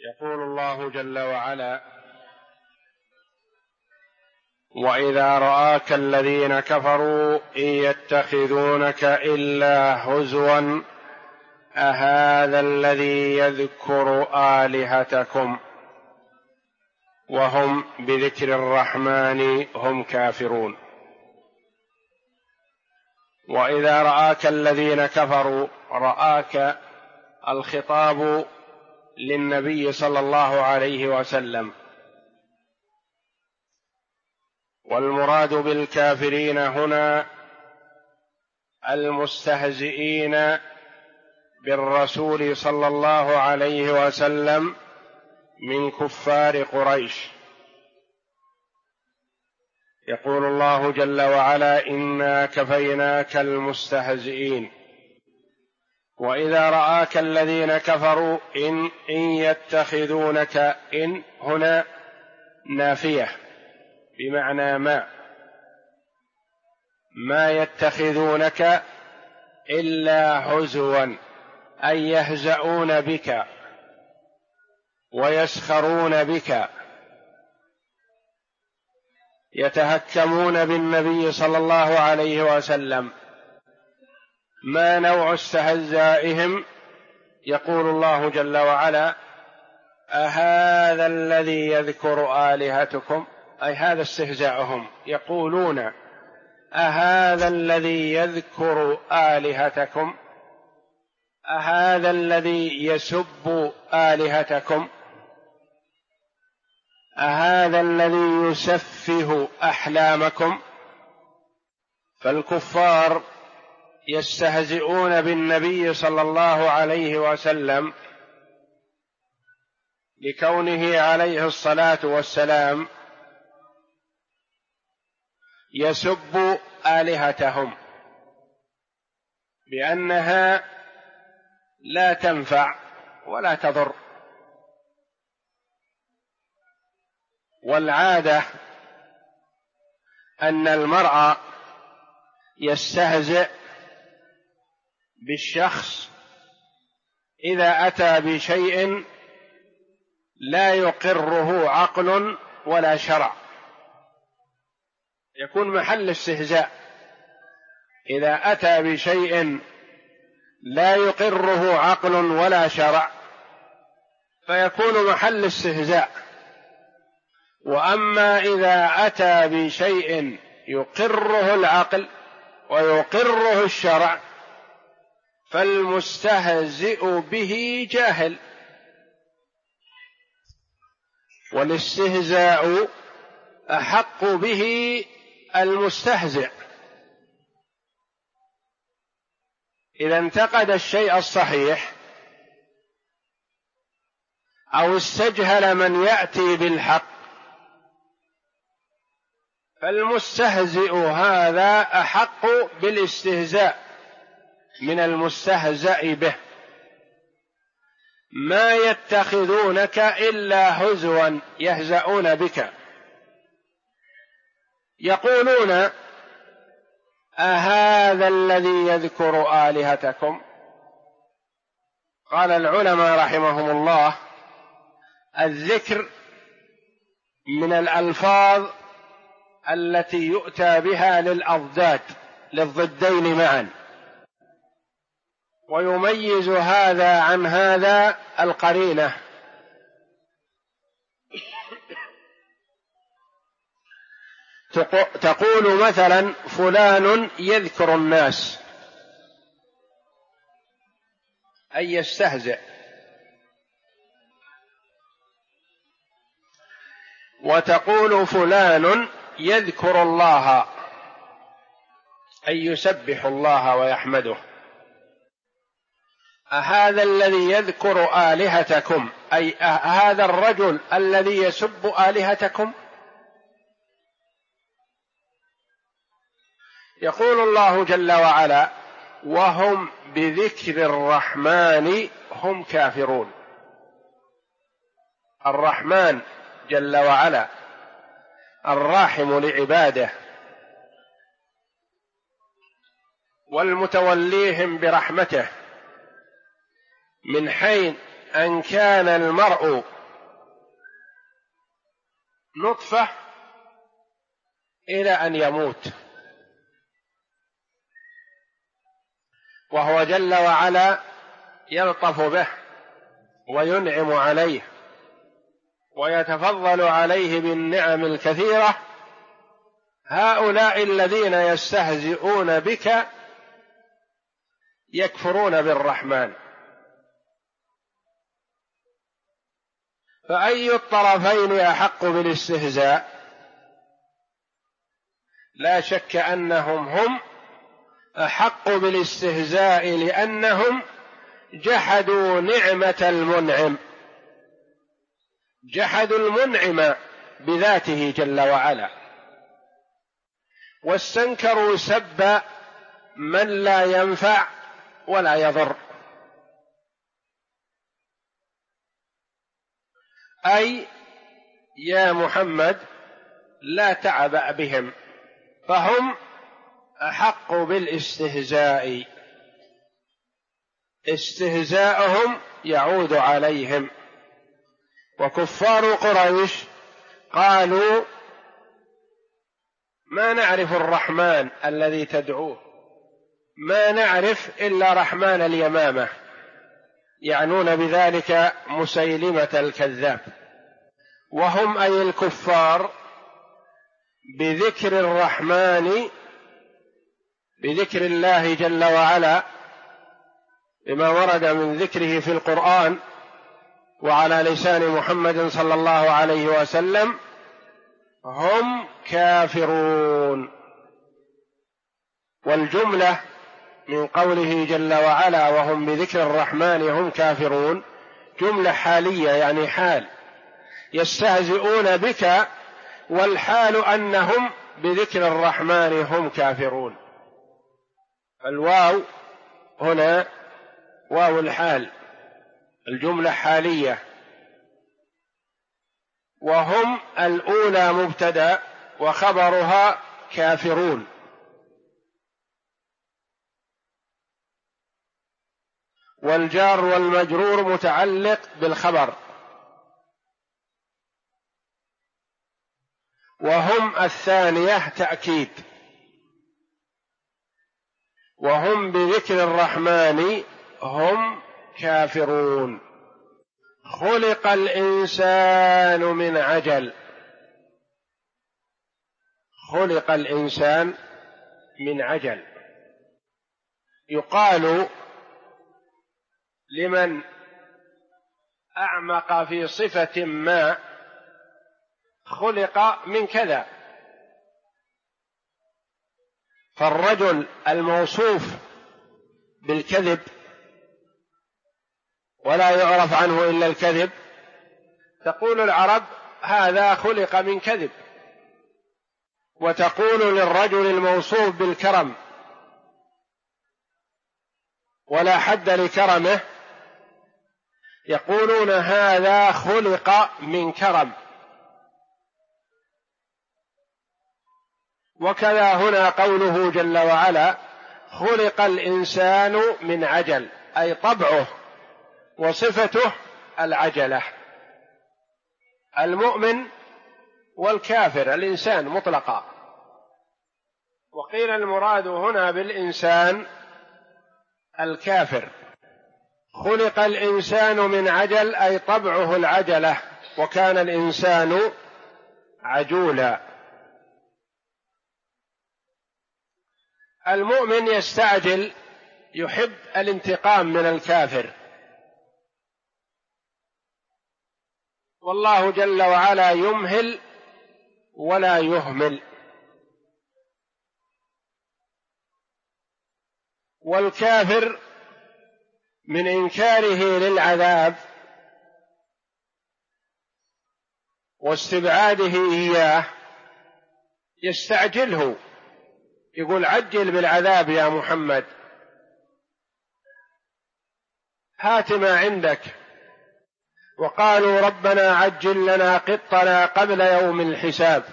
يقول الله جل وعلا: وإذا رآك الذين كفروا إن يتخذونك إلا هزوا أهذا الذي يذكر آلهتكم وهم بذكر الرحمن هم كافرون. وإذا رآك الذين كفروا، رآك الخطاب للنبي صلى الله عليه وسلم، والمراد بالكافرين هنا المستهزئين بالرسول صلى الله عليه وسلم من كفار قريش. يقول الله جل وعلا: إنا كفيناك المستهزئين. وإذا رآك الذين كفروا إن يتخذونك، إن هنا نافية بمعنى ما يتخذونك إلا هزوا، أي يهزؤون بك ويسخرون بك، يتهكمون بالنبي صلى الله عليه وسلم. ما نوع استهزائهم؟ يقول الله جل وعلا: أهذا الذي يذكر آلهتكم، أي هذا استهزاؤهم، يقولون: أهذا الذي يذكر آلهتكم، أهذا الذي يسب آلهتكم، أهذا الذي يسفه أحلامكم. فالكفار يستهزئون بالنبي صلى الله عليه وسلم لكونه عليه الصلاة والسلام يسب آلهتهم بأنها لا تنفع ولا تضر. والعادة أن المرء يستهزئ بالشخص إذا أتى بشيء لا يقره عقل ولا شرع، يكون محل استهزاء. إذا أتى بشيء لا يقره عقل ولا شرع فيكون محل استهزاء. وأما إذا أتى بشيء يقره العقل ويقره الشرع فالمستهزئ به جاهل. والاستهزاء أحق به المستهزئ. إذا انتقد الشيء الصحيح أو استجهل من يأتي بالحق فالمستهزئ هذا أحق بالاستهزاء من المستهزأ به. ما يتخذونك إلا هزوا، يهزؤون بك، يقولون: أهذا الذي يذكر آلهتكم. قال العلماء رحمهم الله: الذكر من الألفاظ التي يؤتى بها للأضداد، للضدين معا، ويميز هذا عن هذا القرينة. تقول مثلا: فلان يذكر الناس، أي يستهزئ. وتقول: فلان يذكر الله، أي يسبح الله ويحمده. أهذا الذي يذكر آلهتكم، أي هذا الرجل الذي يسب آلهتكم. يقول الله جل وعلا: وهم بذكر الرحمن هم كافرون. الرحمن جل وعلا الراحم لعباده والمتوليهم برحمته، من حين أن كان المرء نطفة إلى أن يموت، وهو جل وعلا يلطف به وينعم عليه ويتفضل عليه بالنعم الكثيرة. هؤلاء الذين يستهزئون بك يكفرون بالرحمن، فأي الطرفين أحق بالاستهزاء؟ لا شك أنهم هم أحق بالاستهزاء، لأنهم جحدوا نعمة المنعم، جحدوا المنعم بذاته جل وعلا، واستنكروا سب من لا ينفع ولا يضر، أي يا محمد لا تعبأ بهم، فهم أحق بالاستهزاء، استهزاءهم يعود عليهم. وكفار قريش قالوا ما نعرف الرحمن الذي تدعوه، ما نعرف إلا رحمن اليمامة، يعنون بذلك مسيلمة الكذاب. وهم أي الكفار بذكر الرحمن، بذكر الله جل وعلا بما ورد من ذكره في القرآن وعلى لسان محمد صلى الله عليه وسلم، هم كافرون. والجملة من قوله جل وعلا وهم بذكر الرحمن هم كافرون جملة حالية، يعني حال، يستهزئون بك والحال أنهم بذكر الرحمن هم كافرون. الواو هنا واو الحال، الجملة حالية، وهم الأولى مبتدأ وخبرها كافرون. والجار والمجرور متعلق بالخبر. وهم الثانية تأكيد، وهم بذكر الرحمن هم كافرون. خلق الإنسان من عجل، خلق الإنسان من عجل. يقال لمن أعمق في صفة ما خلق من كذا، فالرجل الموصوف بالكذب ولا يعرف عنه إلا الكذب، تقول العرب هذا خلق من كذب، وتقول للرجل الموصوف بالكرم ولا حد لكرمه يقولون هذا خلق من كرم. وكذا هنا قوله جل وعلا خلق الإنسان من عجل، أي طبعه وصفته العجلة. المؤمن والكافر الإنسان مطلقا، وقيل المراد هنا بالإنسان الكافر. خلق الإنسان من عجل أي طبعه العجلة، وكان الإنسان عجولا. المؤمن يستعجل، يحب الانتقام من الكافر، والله جل وعلا يمهل ولا يهمل. والكافر من إنكاره للعذاب واستبعاده إياه يستعجله، يقول عجل بالعذاب يا محمد، هات ما عندك. وقالوا ربنا عجل لنا قطنا قبل يوم الحساب.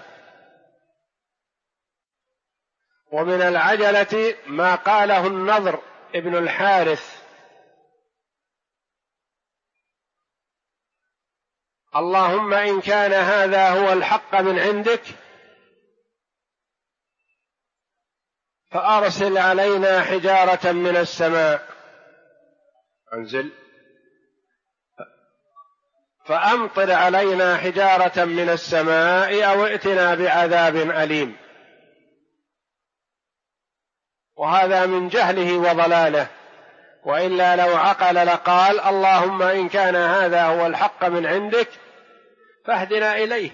ومن العجلة ما قاله النضر ابن الحارث اللهم إن كان هذا هو الحق من عندك فأرسل علينا حجارة من السماء، أنزل فأمطر علينا حجارة من السماء أو ائتنا بعذاب أليم. وهذا من جهله وضلاله، وإلا لو عقل لقال اللهم إن كان هذا هو الحق من عندك فاهدنا إليه.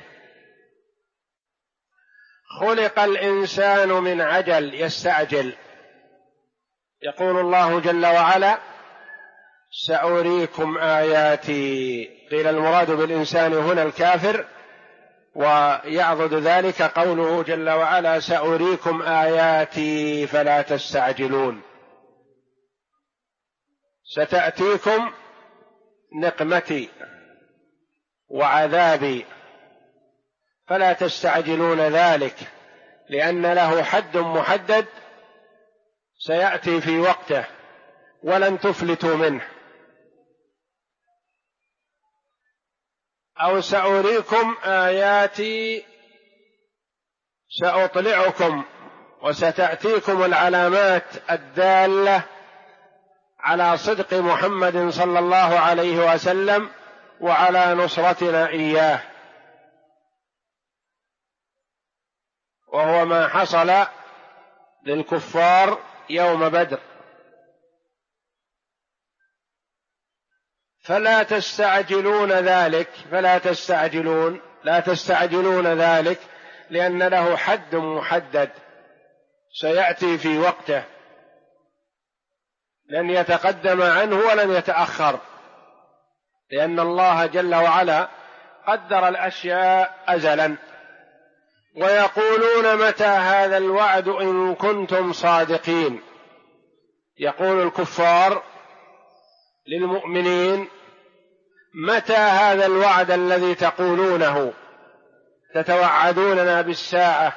خلق الإنسان من عجل يستعجل. يقول الله جل وعلا سأريكم آياتي، قيل المراد بالإنسان هنا الكافر، ويعضد ذلك قوله جل وعلا سأريكم آياتي فلا تستعجلون. ستأتيكم نقمتي وعذابي فلا تستعجلون ذلك، لأن له حد محدد سيأتي في وقته ولن تفلتوا منه. أو سأريكم آياتي، سأطلعكم وستأتيكم العلامات الدالة على صدق محمد صلى الله عليه وسلم وعلى نصرتنا إياه، وهو ما حصل للكفار يوم بدر. فلا تستعجلون ذلك، لا تستعجلون ذلك، لأن له حد محدد سيأتي في وقته، لن يتقدم عنه ولن يتأخر، لأن الله جل وعلا قدر الأشياء أزلا. ويقولون متى هذا الوعد إن كنتم صادقين. يقول الكفار للمؤمنين متى هذا الوعد الذي تقولونه، تتوعدوننا بالساعة،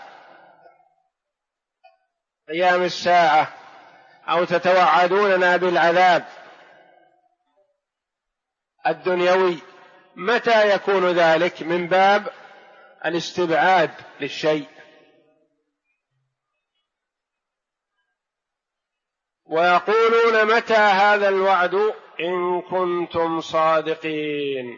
قيام الساعة، أو تتوعدوننا بالعذاب الدنيوي، متى يكون ذلك؟ من باب الاستبعاد للشيء. ويقولون متى هذا الوعد إن كنتم صادقين.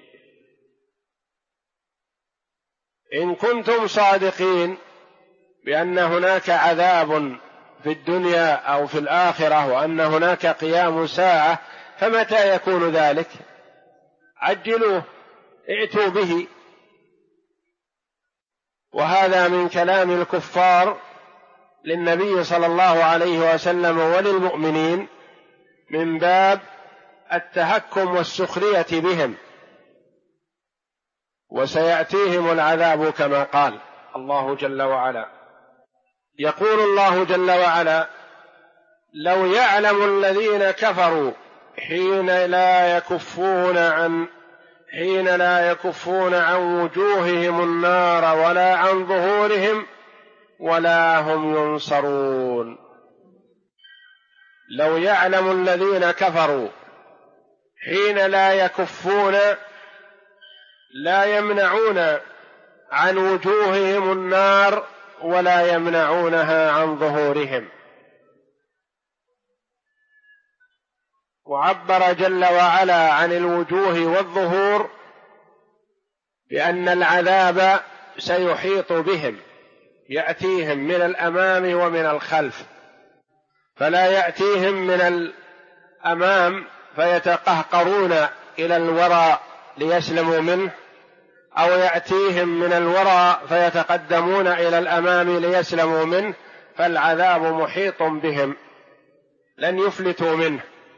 إن كنتم صادقين بأن هناك عذاب في الدنيا أو في الآخرة وأن هناك قيام ساعة، فمتى يكون ذلك؟ عجلوه، ائتوا به. وهذا من كلام الكفار للنبي صلى الله عليه وسلم وللمؤمنين من باب التهكم والسخرية بهم. وسيأتيهم العذاب كما قال الله جل وعلا. يقول الله جل وعلا لو يعلم الذين كفروا حين لا يكفون عن وجوههم النار ولا عن ظهورهم ولا هم ينصرون. لو يعلم الذين كفروا حين لا يكفون، لا يمنعون عن وجوههم النار ولا يمنعونها عن ظهورهم. وعبر جل وعلا عن الوجوه والظهور بأن العذاب سيحيط بهم، يأتيهم من الأمام ومن الخلف، فلا يأتيهم من الأمام فيتقهقرون إلى الوراء ليسلموا منه، أو يأتيهم من الوراء فيتقدمون إلى الأمام ليسلموا منه، فالعذاب محيط بهم لن يفلتوا منه.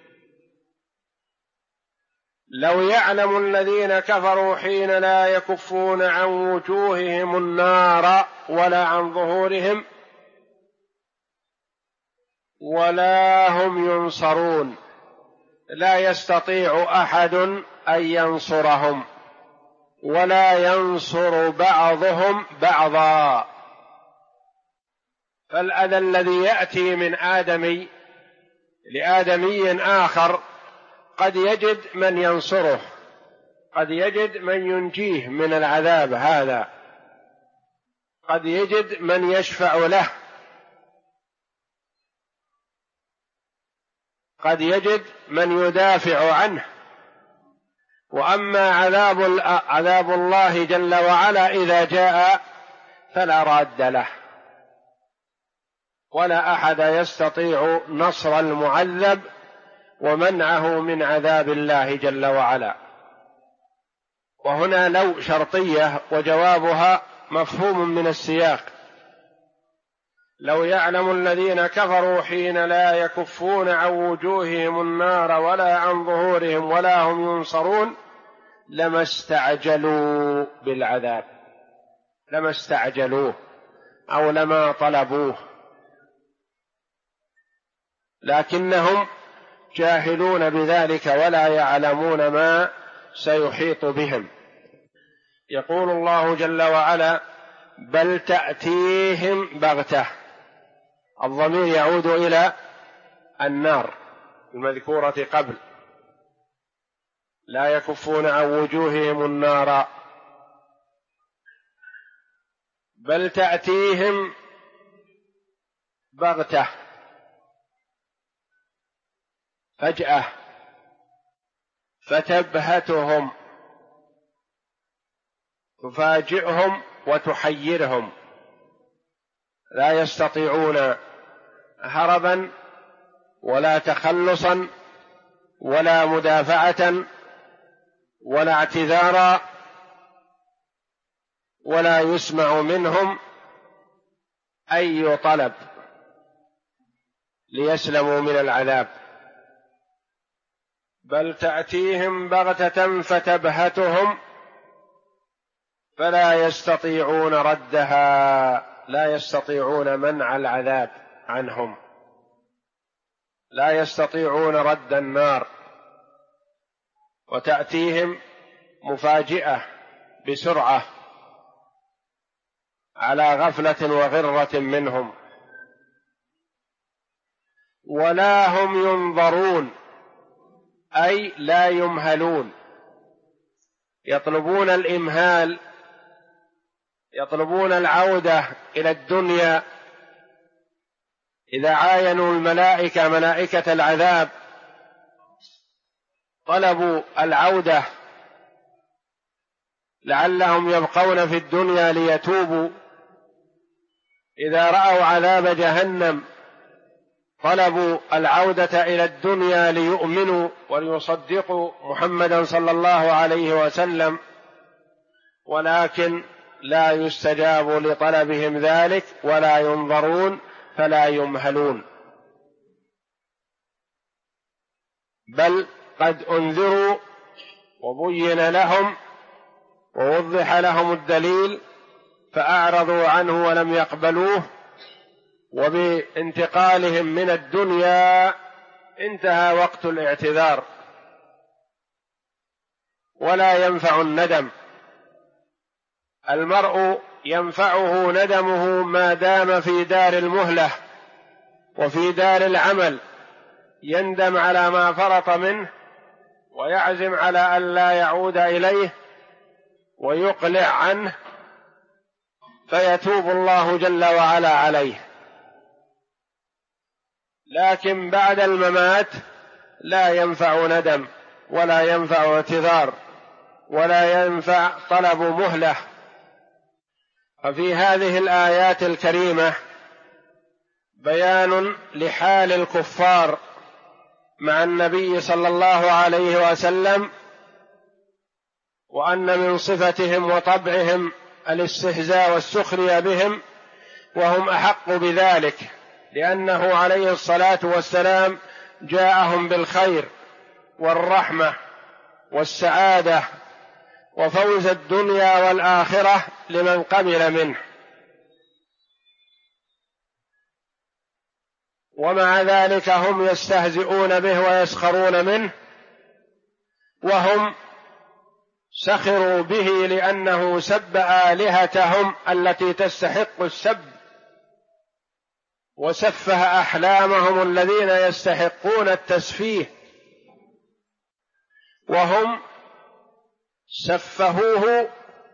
لو يعلم الذين كفروا حين لا يكفون عن وجوههم النار ولا عن ظهورهم ولا هم ينصرون، لا يستطيع أحد أن ينصرهم ولا ينصر بعضهم بعضا. فالأذى الذي يأتي من آدمي لآدمي آخر قد يجد من ينصره، قد يجد من ينجيه من العذاب هذا، قد يجد من يشفع له، قد يجد من يدافع عنه. وأما عذاب الله جل وعلا إذا جاء فلا راد له، ولا أحد يستطيع نصر المعذب ومنعه من عذاب الله جل وعلا. وهنا لو شرطية وجوابها مفهوم من السياق: لو يعلم الذين كفروا حين لا يكفون عن وجوههم النار ولا عن ظهورهم ولا هم ينصرون لما استعجلوا بالعذاب، لما استعجلوه أو لما طلبوه، لكنهم جاهلون بذلك ولا يعلمون ما سيحيط بهم. يقول الله جل وعلا: بل تأتيهم بغتة. الضمير يعود إلى النار المذكورة قبل، لا يكفون عن وجوههم النار. بل تأتيهم بغتة، فجأة، فتبهتهم، تفاجئهم وتحيرهم، لا يستطيعون هربا ولا تخلصا ولا مدافعة ولا اعتذارا، ولا يسمع منهم أي طلب ليسلموا من العذاب. بل تأتيهم بغتة فتبهتهم فلا يستطيعون ردها، لا يستطيعون منع العذاب عنهم، لا يستطيعون رد النار. وتأتيهم مفاجئة بسرعة على غفلة وغرة منهم، ولا هم ينظرون، أي لا يمهلون. يطلبون الإمهال، يطلبون العودة إلى الدنيا. إذا عاينوا الملائكة، ملائكة العذاب، طلبوا العودة لعلهم يبقون في الدنيا ليتوبوا. إذا رأوا عذاب جهنم طلبوا العودة إلى الدنيا ليؤمنوا وليصدقوا محمدا صلى الله عليه وسلم، ولكن لا يستجاب لطلبهم ذلك ولا ينظرون فلا يمهلون. بل قد أنذروا وبين لهم ووضح لهم الدليل فأعرضوا عنه ولم يقبلوه، وبانتقالهم من الدنيا انتهى وقت الاعتذار، ولا ينفع الندم. المرء ينفعه ندمه ما دام في دار المهلة وفي دار العمل، يندم على ما فرط منه ويعزم على أن لا يعود إليه ويقلع عنه، فيتوب الله جل وعلا عليه. لكن بعد الممات لا ينفع ندم ولا ينفع اعتذار ولا ينفع طلب مهلة. ففي هذه الآيات الكريمة بيان لحال الكفار مع النبي صلى الله عليه وسلم، وأن من صفتهم وطبعهم الاستهزاء والسخرية بهم، وهم أحق بذلك، لأنه عليه الصلاة والسلام جاءهم بالخير والرحمة والسعادة وفوز الدنيا والآخرة لمن قبل منه. ومع ذلك هم يستهزئون به ويسخرون منه، وهم سخروا به لأنه سب آلهتهم التي تستحق السب، وسفه أحلامهم الذين يستحقون التسفيه. وهم سفهوه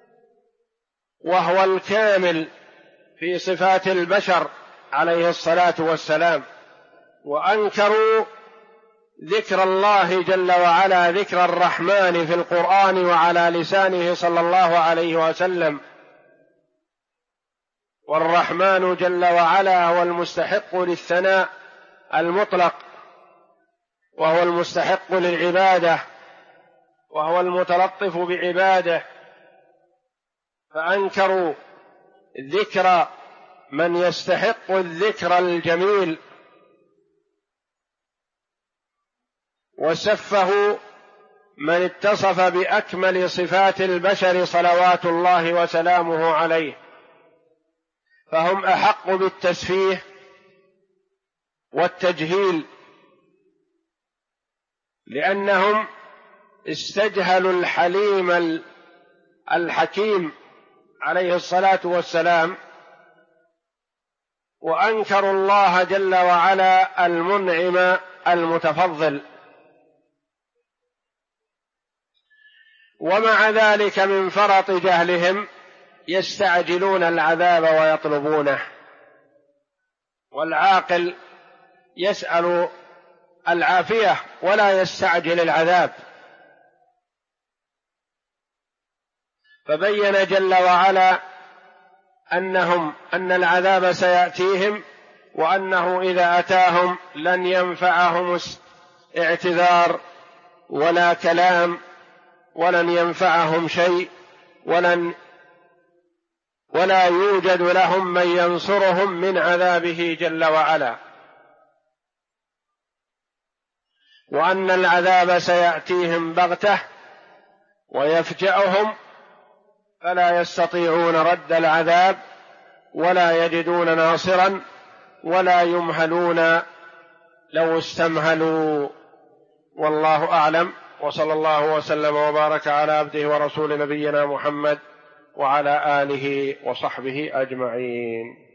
وهو الكامل في صفات البشر عليه الصلاة والسلام، وأنكروا ذكر الله جل وعلا، ذكر الرحمن في القرآن وعلى لسانه صلى الله عليه وسلم. والرحمن جل وعلا هو المستحق للثناء المطلق، وهو المستحق للعبادة، وهو المتلطف بعباده، فأنكروا ذكر من يستحق الذكر الجميل، وسفهوا من اتصف بأكمل صفات البشر صلوات الله وسلامه عليه، فهم أحق بالتسفيه والتجهيل، لأنهم استجهلوا الحليم الحكيم عليه الصلاة والسلام، وأنكروا الله جل وعلا المنعم المتفضل. ومع ذلك من فرط جهلهم يستعجلون العذاب ويطلبونه، والعاقل يسأل العافية ولا يستعجل العذاب. فبين جل وعلا أن العذاب سيأتيهم، وأنه إذا أتاهم لن ينفعهم اعتذار ولا كلام، ولن ينفعهم شيء، ولا يوجد لهم من ينصرهم من عذابه جل وعلا، وأن العذاب سيأتيهم بغتة ويفجأهم، فلا يستطيعون رد العذاب، ولا يجدون ناصرا، ولا يمهلون لو استمهلوا. والله أعلم، وصلى الله وسلم وبارك على عبده ورسول نبينا محمد وعلى آله وصحبه أجمعين.